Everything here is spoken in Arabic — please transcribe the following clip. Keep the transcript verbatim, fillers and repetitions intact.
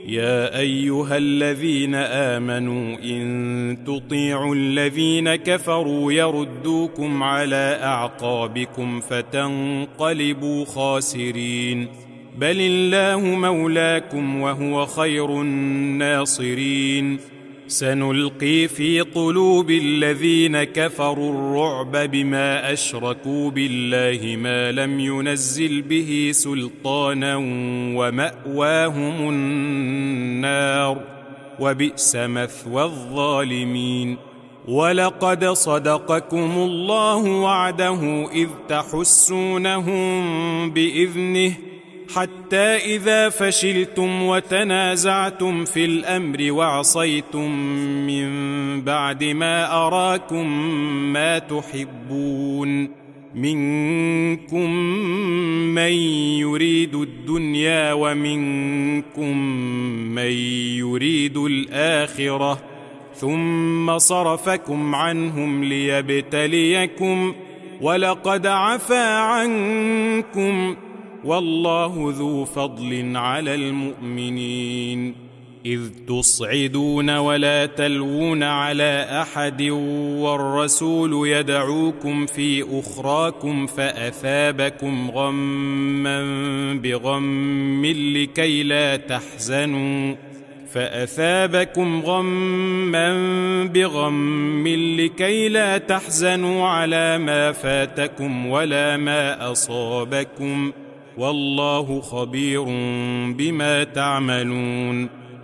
يا أيها الذين آمنوا إن تطيعوا الذين كفروا يردوكم على أعقابكم فتنقلبوا خاسرين بل الله مولاكم وهو خير الناصرين سنلقي في قلوب الذين كفروا الرعب بما أشركوا بالله ما لم ينزل به سلطانا ومأواهم النار وبئس مثوى الظالمين ولقد صدقكم الله وعده إذ تحسونهم بإذنه حتى إذا فشلتم وتنازعتم في الأمر وعصيتم من بعد ما أراكم ما تحبون منكم من يريد الدنيا ومنكم من يريد الآخرة ثم صرفكم عنهم ليبتليكم ولقد عفا عنكم والله ذو فضل على المؤمنين إذ تصعدون ولا تلوون على أحد والرسول يدعوكم في أخراكم فأثابكم غما بغم لكي لا تحزنوا فأثابكم غما بغم لكي لا تحزنوا على ما فاتكم ولا ما أصابكم والله خبير بما تعملون